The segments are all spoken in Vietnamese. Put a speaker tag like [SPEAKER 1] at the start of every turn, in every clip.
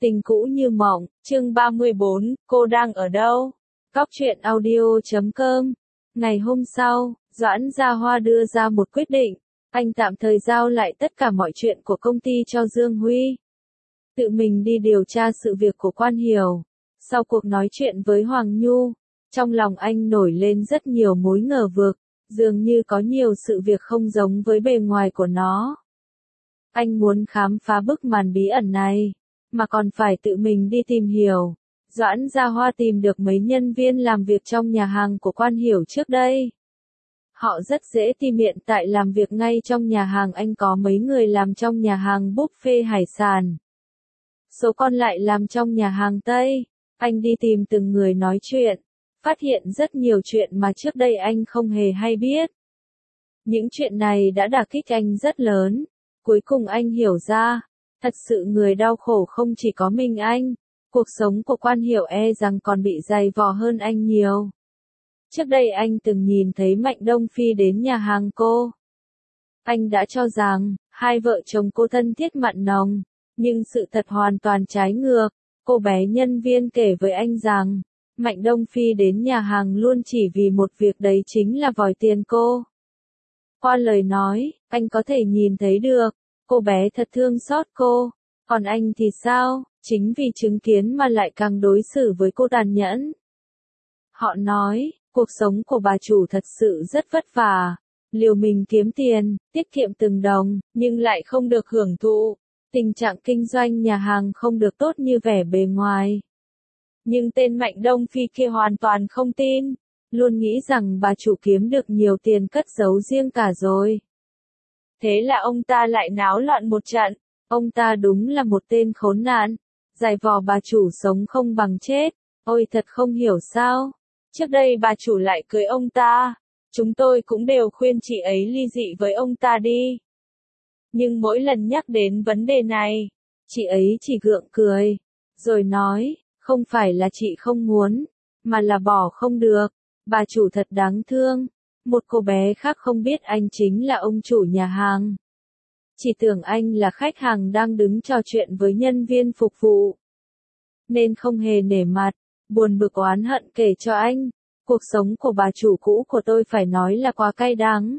[SPEAKER 1] Tình cũ như mộng, chương 34, cô đang ở đâu? Góc truyện audio.com. Ngày hôm sau, Doãn Gia Hoa đưa ra một quyết định, anh tạm thời giao lại tất cả mọi chuyện của công ty cho Dương Huy. Tự mình đi điều tra sự việc của Quan Hiểu. Sau cuộc nói chuyện với Hoàng Nhu, trong lòng anh nổi lên rất nhiều mối ngờ vực, dường như có nhiều sự việc không giống với bề ngoài của nó. Anh muốn khám phá bức màn bí ẩn này, mà còn phải tự mình đi tìm hiểu. Doãn Gia Hoa tìm được mấy nhân viên làm việc trong nhà hàng của Quan Hiểu trước đây. Họ rất dễ tìm, hiện tại làm việc ngay trong nhà hàng anh có mấy người làm trong nhà hàng buffet hải sản. Số còn lại làm trong nhà hàng Tây. Anh đi tìm từng người nói chuyện, phát hiện rất nhiều chuyện mà trước đây anh không hề hay biết. Những chuyện này đã đả kích anh rất lớn. Cuối cùng anh hiểu ra, thật sự người đau khổ không chỉ có mình anh, cuộc sống của Quan Hiểu e rằng còn bị dày vò hơn anh nhiều. Trước đây anh từng nhìn thấy Mạnh Đông Phi đến nhà hàng cô. Anh đã cho rằng, hai vợ chồng cô thân thiết mặn nồng, nhưng sự thật hoàn toàn trái ngược. Cô bé nhân viên kể với anh rằng, Mạnh Đông Phi đến nhà hàng luôn chỉ vì một việc, đấy chính là vòi tiền cô. Qua lời nói, anh có thể nhìn thấy được, cô bé thật thương xót cô, còn anh thì sao, chính vì chứng kiến mà lại càng đối xử với cô tàn nhẫn. Họ nói, cuộc sống của bà chủ thật sự rất vất vả, liều mình kiếm tiền, tiết kiệm từng đồng, nhưng lại không được hưởng thụ. Tình trạng kinh doanh nhà hàng không được tốt như vẻ bề ngoài. Nhưng tên Mạnh Đông Phi kia hoàn toàn không tin, luôn nghĩ rằng bà chủ kiếm được nhiều tiền cất giấu riêng cả rồi. Thế là ông ta lại náo loạn một trận, ông ta đúng là một tên khốn nạn, giày vò bà chủ sống không bằng chết, ôi thật không hiểu sao. Trước đây bà chủ lại cưới ông ta, chúng tôi cũng đều khuyên chị ấy ly dị với ông ta đi. Nhưng mỗi lần nhắc đến vấn đề này, chị ấy chỉ gượng cười, rồi nói, không phải là chị không muốn, mà là bỏ không được, bà chủ thật đáng thương. Một cô bé khác không biết anh chính là ông chủ nhà hàng. Chỉ tưởng anh là khách hàng đang đứng trò chuyện với nhân viên phục vụ. Nên không hề nể mặt, buồn bực oán hận kể cho anh, cuộc sống của bà chủ cũ của tôi phải nói là quá cay đắng.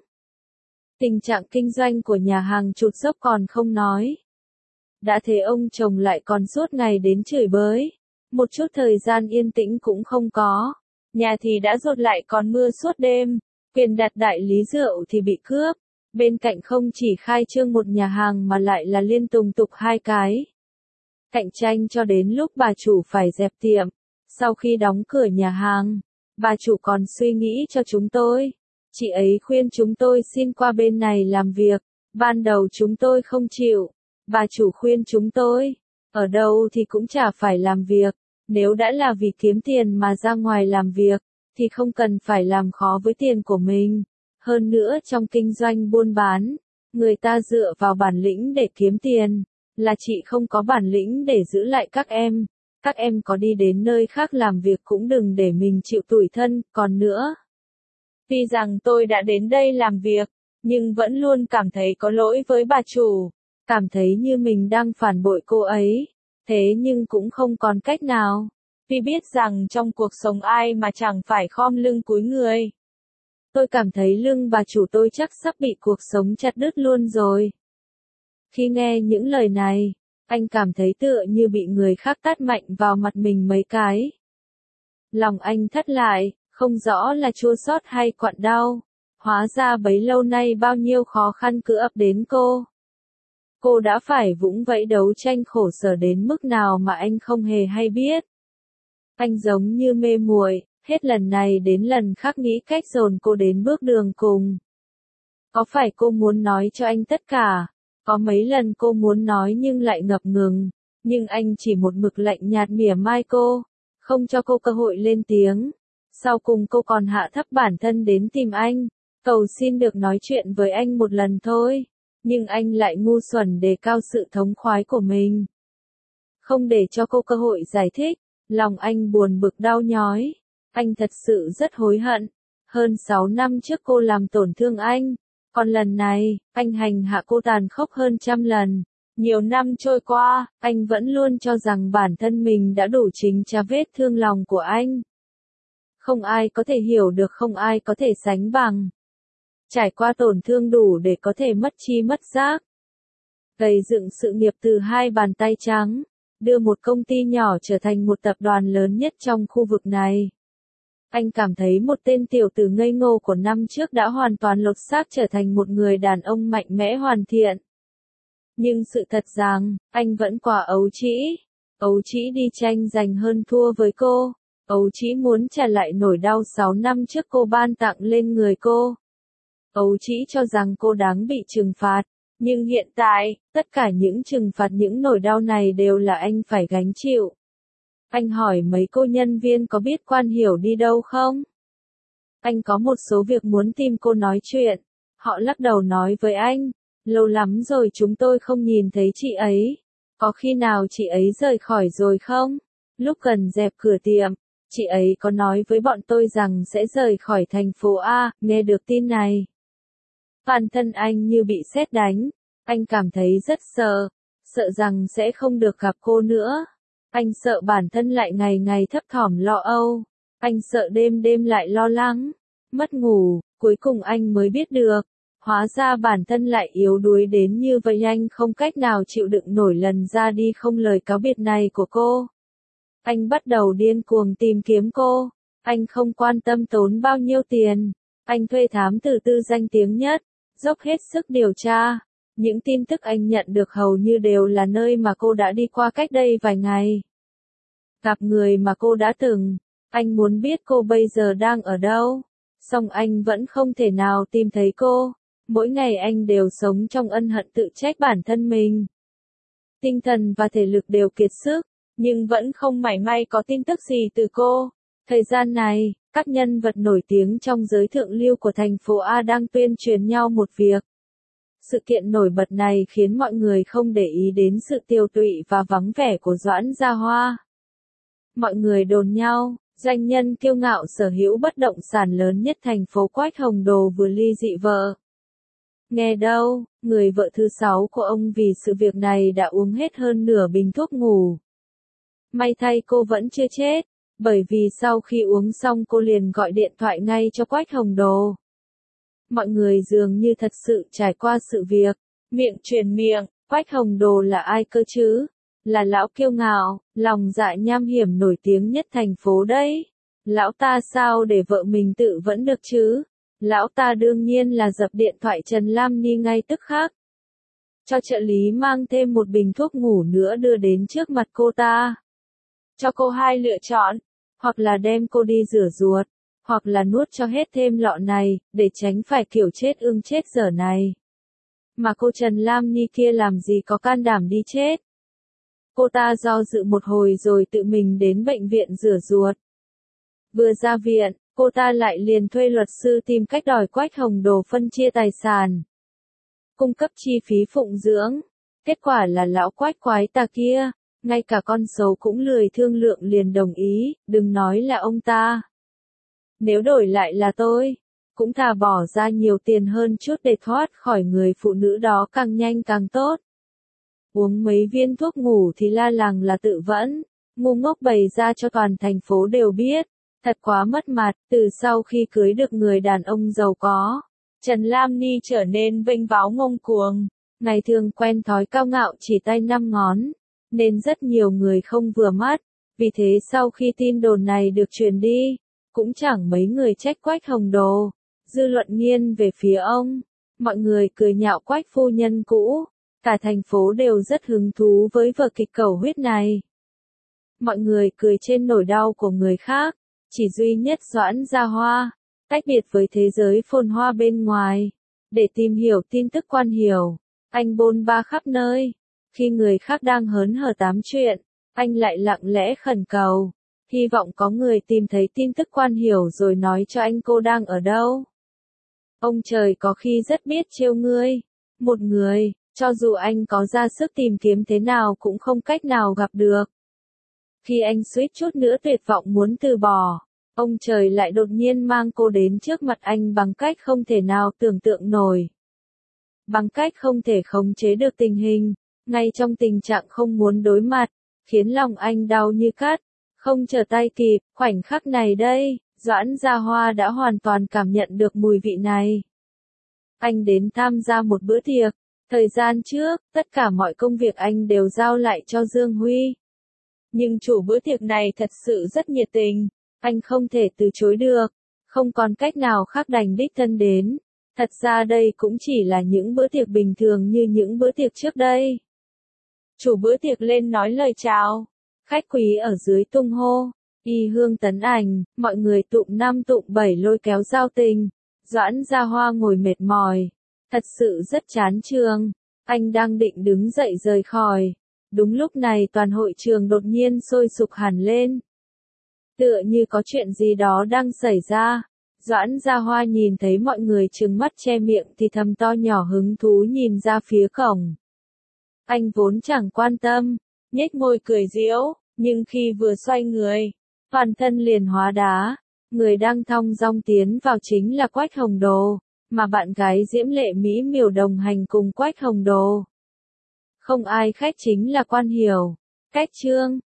[SPEAKER 1] Tình trạng kinh doanh của nhà hàng trụt dốc còn không nói. Đã thế ông chồng lại còn suốt ngày đến chửi bới. Một chút thời gian yên tĩnh cũng không có. Nhà thì đã dột lại còn mưa suốt đêm. Quyền đặt đại lý rượu thì bị cướp. Bên cạnh không chỉ khai trương một nhà hàng mà lại là liên tục hai cái. Cạnh tranh cho đến lúc bà chủ phải dẹp tiệm. Sau khi đóng cửa nhà hàng, bà chủ còn suy nghĩ cho chúng tôi. Chị ấy khuyên chúng tôi xin qua bên này làm việc. Ban đầu chúng tôi không chịu. Bà chủ khuyên chúng tôi, ở đâu thì cũng chả phải làm việc. Nếu đã là vì kiếm tiền mà ra ngoài làm việc, thì không cần phải làm khó với tiền của mình. Hơn nữa trong kinh doanh buôn bán, người ta dựa vào bản lĩnh để kiếm tiền, là chị không có bản lĩnh để giữ lại các em. Các em có đi đến nơi khác làm việc cũng đừng để mình chịu tủi thân, còn nữa. Tuy rằng tôi đã đến đây làm việc, nhưng vẫn luôn cảm thấy có lỗi với bà chủ, cảm thấy như mình đang phản bội cô ấy. Thế nhưng cũng không còn cách nào, vì biết rằng trong cuộc sống ai mà chẳng phải khom lưng cúi người. Tôi cảm thấy lưng bà chủ tôi chắc sắp bị cuộc sống chặt đứt luôn rồi. Khi nghe những lời này, anh cảm thấy tựa như bị người khác tát mạnh vào mặt mình mấy cái. Lòng anh thắt lại, không rõ là chua xót hay quặn đau. Hóa ra bấy lâu nay bao nhiêu khó khăn cứ ập đến cô. Cô đã phải vũng vẫy đấu tranh khổ sở đến mức nào mà anh không hề hay biết. Anh giống như mê muội, hết lần này đến lần khác nghĩ cách dồn cô đến bước đường cùng. Có phải cô muốn nói cho anh tất cả? Có mấy lần cô muốn nói nhưng lại ngập ngừng, nhưng anh chỉ một mực lạnh nhạt mỉa mai cô, không cho cô cơ hội lên tiếng. Sau cùng cô còn hạ thấp bản thân đến tìm anh, cầu xin được nói chuyện với anh một lần thôi. Nhưng anh lại ngu xuẩn đề cao sự thống khoái của mình. Không để cho cô cơ hội giải thích, lòng anh buồn bực đau nhói. Anh thật sự rất hối hận. Hơn 6 năm trước cô làm tổn thương anh. Còn lần này, anh hành hạ cô tàn khốc hơn trăm lần. Nhiều năm trôi qua, anh vẫn luôn cho rằng bản thân mình đã đủ chính trả vết thương lòng của anh. Không ai có thể hiểu được, không ai có thể sánh bằng. Trải qua tổn thương đủ để có thể mất tri mất giác. Gây dựng sự nghiệp từ hai bàn tay trắng, đưa một công ty nhỏ trở thành một tập đoàn lớn nhất trong khu vực này. Anh cảm thấy một tên tiểu tử ngây ngô của năm trước đã hoàn toàn lột xác trở thành một người đàn ông mạnh mẽ hoàn thiện. Nhưng sự thật rằng, anh vẫn quá ấu trĩ. Ấu trĩ đi tranh giành hơn thua với cô. Ấu trĩ muốn trả lại nỗi đau 6 năm trước cô ban tặng lên người cô. Ấu trĩ cho rằng cô đáng bị trừng phạt. Nhưng hiện tại, tất cả những trừng phạt, những nỗi đau này đều là anh phải gánh chịu. Anh hỏi mấy cô nhân viên có biết Quan Hiểu đi đâu không? Anh có một số việc muốn tìm cô nói chuyện. Họ lắc đầu nói với anh, lâu lắm rồi chúng tôi không nhìn thấy chị ấy. Có khi nào chị ấy rời khỏi rồi không? Lúc gần dẹp cửa tiệm, chị ấy có nói với bọn tôi rằng sẽ rời khỏi thành phố A. Nghe được tin này, bản thân anh như bị sét đánh. Anh cảm thấy rất sợ, sợ rằng sẽ không được gặp cô nữa. Anh sợ bản thân lại ngày ngày thấp thỏm lo âu. Anh sợ đêm đêm lại lo lắng, mất ngủ. Cuối cùng anh mới biết được, hóa ra bản thân lại yếu đuối đến như vậy. Anh không cách nào chịu đựng nổi lần ra đi không lời cáo biệt này của cô. Anh bắt đầu điên cuồng tìm kiếm cô. Anh không quan tâm tốn bao nhiêu tiền. Anh thuê thám tử tư danh tiếng nhất, dốc hết sức điều tra. Những tin tức anh nhận được hầu như đều là nơi mà cô đã đi qua cách đây vài ngày. Gặp người mà cô đã từng. Anh muốn biết cô bây giờ đang ở đâu. Song anh vẫn không thể nào tìm thấy cô. Mỗi ngày anh đều sống trong ân hận, tự trách bản thân mình. Tinh thần và thể lực đều kiệt sức, nhưng vẫn không mảy may có tin tức gì từ cô. Thời gian này, các nhân vật nổi tiếng trong giới thượng lưu của thành phố A đang tuyên truyền nhau một việc. Sự kiện nổi bật này khiến mọi người không để ý đến sự tiều tụy và vắng vẻ của Doãn Gia Hoa. Mọi người đồn nhau, doanh nhân kiêu ngạo sở hữu bất động sản lớn nhất thành phố Quách Hồng Đồ vừa ly dị vợ. Nghe đâu, người vợ thứ 6 của ông vì sự việc này đã uống hết hơn nửa bình thuốc ngủ. May thay cô vẫn chưa chết, bởi vì sau khi uống xong cô liền gọi điện thoại ngay cho Quách Hồng Đồ. Mọi người dường như thật sự trải qua sự việc, miệng truyền miệng, Quách Hồng Đồ là ai cơ chứ? Là lão kiêu ngạo, lòng dạ nham hiểm nổi tiếng nhất thành phố đấy. Lão ta sao để vợ mình tự vẫn được chứ? Lão ta đương nhiên là dập điện thoại Trần Lam Ni ngay tức khắc. Cho trợ lý mang thêm một bình thuốc ngủ nữa đưa đến trước mặt cô ta. Cho cô hai lựa chọn, hoặc là đem cô đi rửa ruột, hoặc là nuốt cho hết thêm lọ này, để tránh phải kiểu chết ương chết dở này. Mà cô Trần Lam Ni kia làm gì có can đảm đi chết. Cô ta do dự một hồi rồi tự mình đến bệnh viện rửa ruột. Vừa ra viện, cô ta lại liền thuê luật sư tìm cách đòi Quách Hồng Đồ phân chia tài sản, cung cấp chi phí phụng dưỡng. Kết quả là lão Quách quái tà kia, ngay cả con xấu cũng lười thương lượng liền đồng ý, đừng nói là ông ta. Nếu đổi lại là tôi, cũng thà bỏ ra nhiều tiền hơn chút để thoát khỏi người phụ nữ đó càng nhanh càng tốt. Uống mấy viên thuốc ngủ thì la làng là tự vẫn, ngu ngốc bày ra cho toàn thành phố đều biết. Thật quá mất mặt, từ sau khi cưới được người đàn ông giàu có, Trần Lam Ni trở nên vênh váo ngông cuồng, ngày thường quen thói cao ngạo chỉ tay năm ngón, nên rất nhiều người không vừa mắt. Vì thế sau khi tin đồn này được truyền đi, cũng chẳng mấy người trách Quách Hồng Đồ, dư luận nghiêng về phía ông. Mọi người cười nhạo Quách phu nhân cũ, cả thành phố đều rất hứng thú với vở kịch cầu huyết này. Mọi người cười trên nỗi đau của người khác. Chỉ duy nhất Doãn Gia Hoa, tách biệt với thế giới phồn hoa bên ngoài. Để tìm hiểu tin tức Quan Hiểu, anh bôn ba khắp nơi. Khi người khác đang hớn hở tám chuyện, anh lại lặng lẽ khẩn cầu. Hy vọng có người tìm thấy tin tức Quan Hiểu rồi nói cho anh cô đang ở đâu. Ông trời có khi rất biết trêu ngươi. Một người, cho dù anh có ra sức tìm kiếm thế nào cũng không cách nào gặp được. Khi anh suýt chút nữa tuyệt vọng muốn từ bỏ, ông trời lại đột nhiên mang cô đến trước mặt anh bằng cách không thể nào tưởng tượng nổi. Bằng cách không thể khống chế được tình hình, ngay trong tình trạng không muốn đối mặt, khiến lòng anh đau như cắt. Không trở tay kịp, khoảnh khắc này đây, Doãn Gia Hoa đã hoàn toàn cảm nhận được mùi vị này. Anh đến tham gia một bữa tiệc. Thời gian trước, tất cả mọi công việc anh đều giao lại cho Dương Huy. Nhưng chủ bữa tiệc này thật sự rất nhiệt tình, anh không thể từ chối được. Không còn cách nào khác đành đích thân đến. Thật ra đây cũng chỉ là những bữa tiệc bình thường như những bữa tiệc trước đây. Chủ bữa tiệc lên nói lời chào. Khách quý ở dưới tung hô. Y hương tấn ảnh, mọi người tụng năm tụng bảy lôi kéo giao tình. Doãn Gia Hoa ngồi mệt mỏi. Thật sự rất chán trường. Anh đang định đứng dậy rời khỏi. Đúng lúc này toàn hội trường đột nhiên sôi sục hẳn lên. Tựa như có chuyện gì đó đang xảy ra. Doãn Gia Hoa nhìn thấy mọi người trừng mắt che miệng thì thầm to nhỏ hứng thú nhìn ra phía cổng. Anh vốn chẳng quan tâm, nhếch môi cười giễu, nhưng khi vừa xoay người, toàn thân liền hóa đá. Người đang thong dong tiến vào chính là Quách Hồng Đồ, mà bạn gái diễm lệ mỹ miều đồng hành cùng Quách Hồng Đồ. Không ai khách chính là Quan Hiểu. Cách Trương,